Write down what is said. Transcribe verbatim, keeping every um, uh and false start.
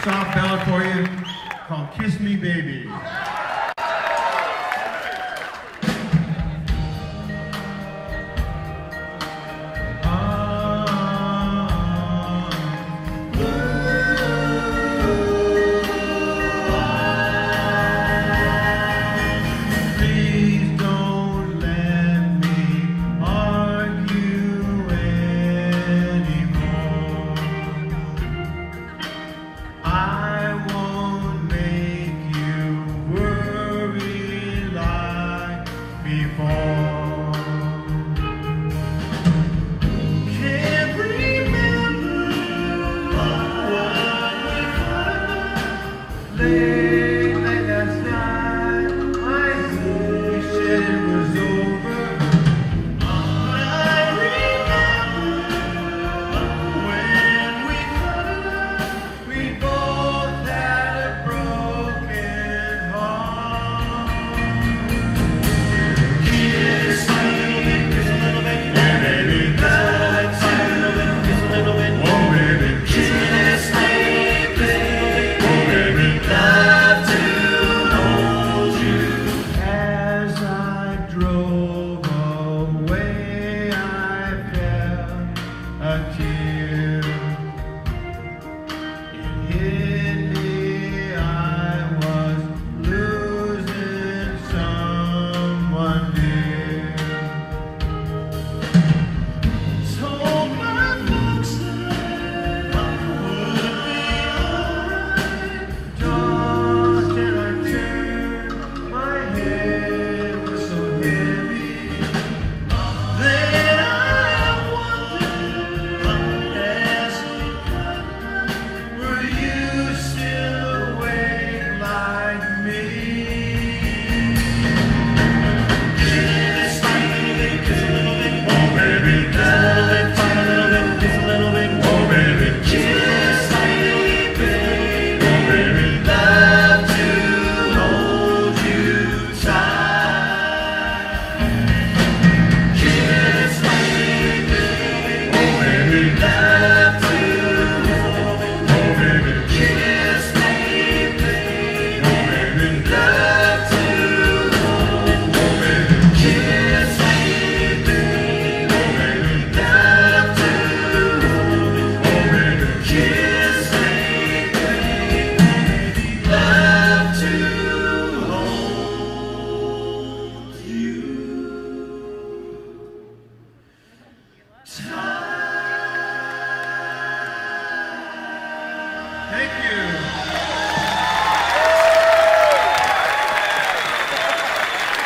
soft ballad for you called Kiss Me Baby. Late, late last night, I see you said it was over. I remember when we thought we both had a broken heart. Kiss me, kiss a little bit, yeah, baby, kiss a little bit, kiss a little bit, oh baby, kiss me. A tear, it hit me, I was losing someone dear. Told my folks that I would be alright. Just till I turned, my head was so heavy. Then I wondered, thank you.